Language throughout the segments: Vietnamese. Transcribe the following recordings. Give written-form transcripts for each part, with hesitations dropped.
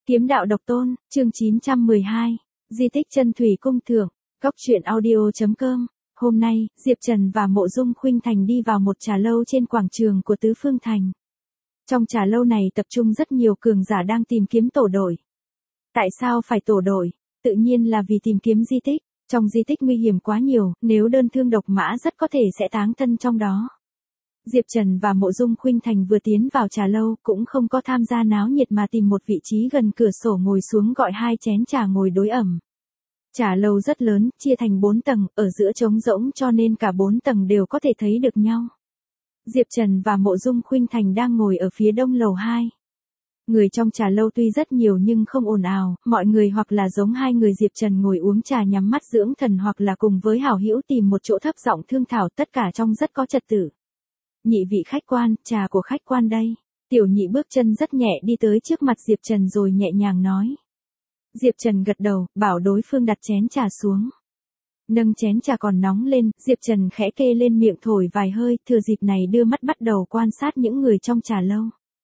Kiếm đạo độc tôn, chương 912, di tích Chân Thủy Cung thượng, Cốc truyện audio.com. Hôm nay, Diệp Trần và Mộ Dung Khuynh Thành đi vào một trà lâu trên quảng trường của Tứ Phương Thành. Trong trà lâu này tập trung rất nhiều cường giả đang tìm kiếm tổ đội. Tại sao phải tổ đội? Tự nhiên là vì tìm kiếm di tích. Trong di tích nguy hiểm quá nhiều, nếu đơn thương độc mã rất có thể sẽ táng thân trong đó. Diệp Trần và Mộ Dung Khuynh Thành vừa tiến vào trà lâu cũng không có tham gia náo nhiệt mà tìm một vị trí gần cửa sổ ngồi xuống gọi hai chén trà ngồi đối ẩm. Trà lâu rất lớn, chia thành 4 tầng, ở giữa trống rỗng cho nên cả 4 tầng đều có thể thấy được nhau. Diệp Trần và Mộ Dung Khuynh Thành đang ngồi ở phía đông lầu 2. Người trong trà lâu tuy rất nhiều nhưng không ồn ào, mọi người hoặc là giống hai người Diệp Trần ngồi uống trà nhắm mắt dưỡng thần hoặc là cùng với hảo hữu tìm một chỗ thấp giọng thương thảo, tất cả trong rất có trật tự. Nhị vị khách quan, trà của khách quan đây. Tiểu nhị bước chân rất nhẹ đi tới trước mặt Diệp Trần rồi nhẹ nhàng nói. Diệp Trần gật đầu, bảo đối phương đặt chén trà xuống. Nâng chén trà còn nóng lên, Diệp Trần khẽ kê lên miệng thổi vài hơi, thừa dịp này đưa mắt bắt đầu quan sát những người trong trà lâu.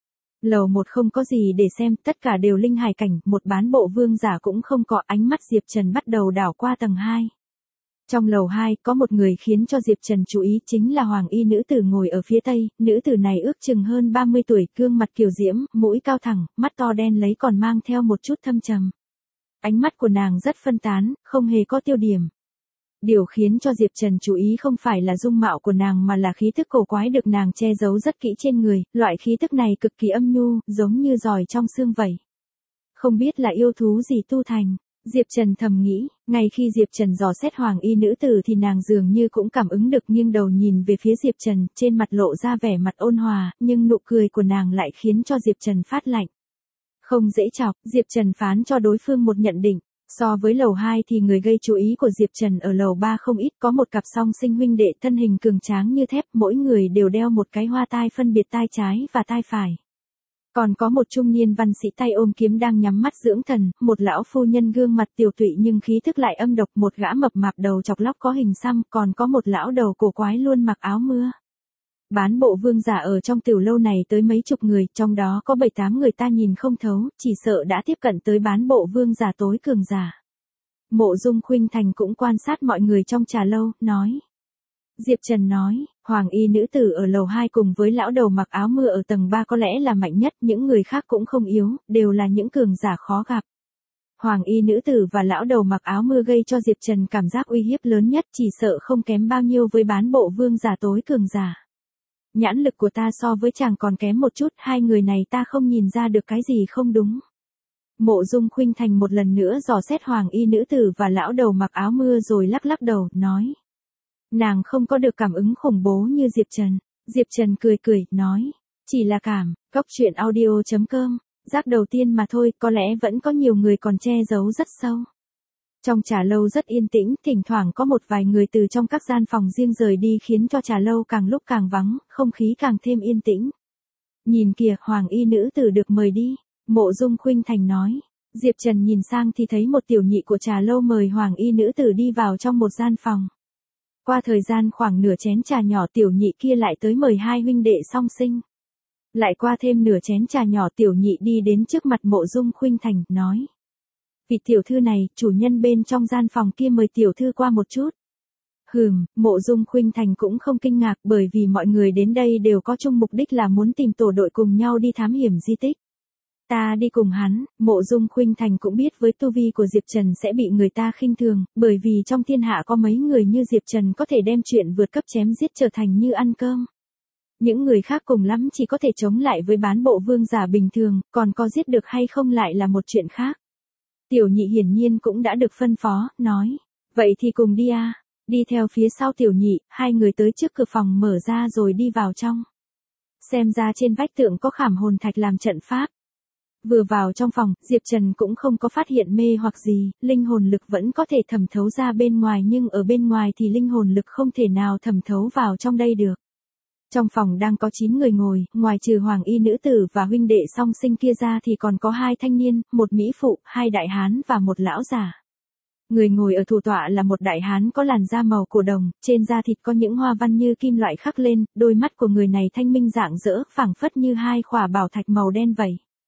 Lầu 1 không có gì để xem, tất cả đều linh hải cảnh, một bán bộ vương giả cũng không có. Ánh mắt Diệp Trần bắt đầu đảo qua tầng 2. Trong lầu 2 có một người khiến cho Diệp Trần chú ý, chính là hoàng y nữ tử ngồi ở phía tây. Nữ tử này ước chừng hơn 30 tuổi, gương mặt kiều diễm, mũi cao thẳng, mắt to đen lấy còn mang theo một chút thâm trầm. Ánh mắt của nàng rất phân tán, không hề có tiêu điểm. Điều khiến cho Diệp Trần chú ý không phải là dung mạo của nàng mà là khí thức cổ quái được nàng che giấu rất kỹ trên người, loại khí thức này cực kỳ âm nhu, giống như giòi trong xương vậy. Không biết là yêu thú gì tu thành, Diệp Trần thầm nghĩ, ngay khi Diệp Trần dò xét hoàng y nữ tử thì nàng dường như cũng cảm ứng được, nghiêng đầu nhìn về phía Diệp Trần, trên mặt lộ ra vẻ mặt ôn hòa, nhưng nụ cười của nàng lại khiến cho Diệp Trần phát lạnh. Không dễ chọc, Diệp Trần phán cho đối phương một nhận định. So với lầu 2 thì người gây chú ý của Diệp Trần ở lầu 3 không ít, có một cặp song sinh huynh đệ thân hình cường tráng như thép, mỗi người đều đeo một cái hoa tai phân biệt tai trái và tai phải. Còn có một trung niên văn sĩ tay ôm kiếm đang nhắm mắt dưỡng thần, một lão phu nhân gương mặt tiều tụy nhưng khí thức lại âm độc, một gã mập mạp đầu chọc lóc có hình xăm, còn có một lão đầu cổ quái luôn mặc áo mưa. Bán bộ vương giả ở trong tiểu lâu này tới mấy chục người, trong đó có 7-8 người ta nhìn không thấu, chỉ sợ đã tiếp cận tới bán bộ vương giả tối cường giả. Mộ Dung Khuynh Thành cũng quan sát mọi người trong trà lâu, nói. Diệp Trần nói, hoàng y nữ tử ở lầu 2 cùng với lão đầu mặc áo mưa ở tầng 3 có lẽ là mạnh nhất, những người khác cũng không yếu, đều là những cường giả khó gặp. Hoàng y nữ tử và lão đầu mặc áo mưa gây cho Diệp Trần cảm giác uy hiếp lớn nhất, chỉ sợ không kém bao nhiêu với bán bộ vương giả tối cường giả. Nhãn lực của ta so với chàng còn kém một chút, hai người này ta không nhìn ra được cái gì không đúng. Mộ Dung Khuynh Thành một lần nữa dò xét hoàng y nữ tử và lão đầu mặc áo mưa rồi lắc lắc đầu, nói. Nàng không có được cảm ứng khủng bố như Diệp Trần. Diệp Trần cười cười, nói. Chỉ là cảm, Cốc truyện audio.com, giác đầu tiên mà thôi, có lẽ vẫn có nhiều người còn che giấu rất sâu. Trong trà lâu rất yên tĩnh, thỉnh thoảng có một vài người từ trong các gian phòng riêng rời đi khiến cho trà lâu càng lúc càng vắng, không khí càng thêm yên tĩnh. Nhìn kìa, hoàng y nữ tử được mời đi, Mộ Dung Khuynh Thành nói. Diệp Trần nhìn sang thì thấy một tiểu nhị của trà lâu mời hoàng y nữ tử đi vào trong một gian phòng. Qua thời gian khoảng nửa chén trà nhỏ, tiểu nhị kia lại tới mời hai huynh đệ song sinh. Lại qua thêm nửa chén trà nhỏ, tiểu nhị đi đến trước mặt Mộ Dung Khuynh Thành, nói. Vị tiểu thư này, chủ nhân bên trong gian phòng kia mời tiểu thư qua một chút. Mộ Dung Khuynh Thành cũng không kinh ngạc, bởi vì mọi người đến đây đều có chung mục đích là muốn tìm tổ đội cùng nhau đi thám hiểm di tích. Ta đi cùng hắn. Mộ Dung Khuynh Thành cũng biết với tu vi của Diệp Trần sẽ bị người ta khinh thường, bởi vì trong thiên hạ có mấy người như Diệp Trần có thể đem chuyện vượt cấp chém giết trở thành như ăn cơm. Những người khác cùng lắm chỉ có thể chống lại với bán bộ vương giả bình thường, còn có giết được hay không lại là một chuyện khác. Tiểu nhị hiển nhiên cũng đã được phân phó, nói. Vậy thì cùng đi à. Đi theo phía sau tiểu nhị, hai người tới trước cửa phòng mở ra rồi đi vào trong. Xem ra trên vách tượng có khảm hồn thạch làm trận pháp. Vừa vào trong phòng, Diệp Trần cũng không có phát hiện mê hoặc gì, linh hồn lực vẫn có thể thẩm thấu ra bên ngoài, nhưng ở bên ngoài thì linh hồn lực không thể nào thẩm thấu vào trong đây được. Trong phòng đang có 9 người ngồi, ngoài trừ hoàng y nữ tử và huynh đệ song sinh kia ra thì còn có 2 thanh niên, một mỹ phụ, 2 đại hán và một lão già. Người ngồi ở thủ tọa là một đại hán có làn da màu cổ đồng, trên da thịt có những hoa văn như kim loại khắc lên, đôi mắt của người này thanh minh rạng rỡ, phảng phất như 2 khỏa bảo thạch màu đen vậy.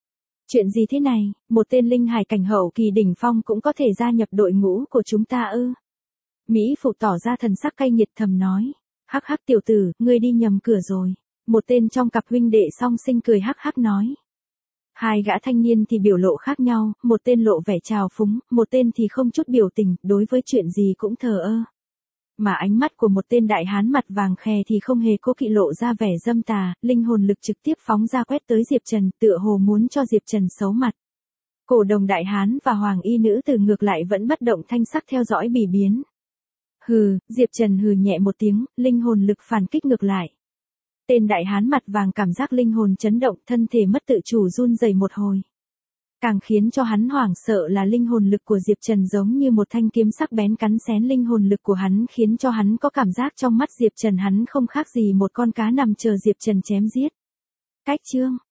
Chuyện gì thế này, một tên linh hải cảnh hậu kỳ đỉnh phong cũng có thể gia nhập đội ngũ của chúng ta ư? Mỹ Phụ tỏ ra thần sắc cay nghiệt thầm nói. Hắc hắc tiểu tử, ngươi đi nhầm cửa rồi. Một tên trong cặp huynh đệ song sinh cười hắc hắc nói. Hai gã thanh niên thì biểu lộ khác nhau, một tên lộ vẻ trào phúng, một tên thì không chút biểu tình, đối với chuyện gì cũng thờ ơ. Mà ánh mắt của một tên đại hán mặt vàng khè thì không hề cố kỵ lộ ra vẻ dâm tà, linh hồn lực trực tiếp phóng ra quét tới Diệp Trần, tựa hồ muốn cho Diệp Trần xấu mặt. Cổ đồng đại hán và hoàng y nữ tử ngược lại vẫn bất động thanh sắc theo dõi bỉ biến. Hừ, Diệp Trần hừ nhẹ một tiếng, linh hồn lực phản kích ngược lại. Tên đại hán mặt vàng cảm giác linh hồn chấn động, thân thể mất tự chủ run rẩy một hồi. Càng khiến cho hắn hoảng sợ là linh hồn lực của Diệp Trần giống như một thanh kiếm sắc bén cắn xén linh hồn lực của hắn, khiến cho hắn có cảm giác trong mắt Diệp Trần hắn không khác gì một con cá nằm chờ Diệp Trần chém giết. Cách chương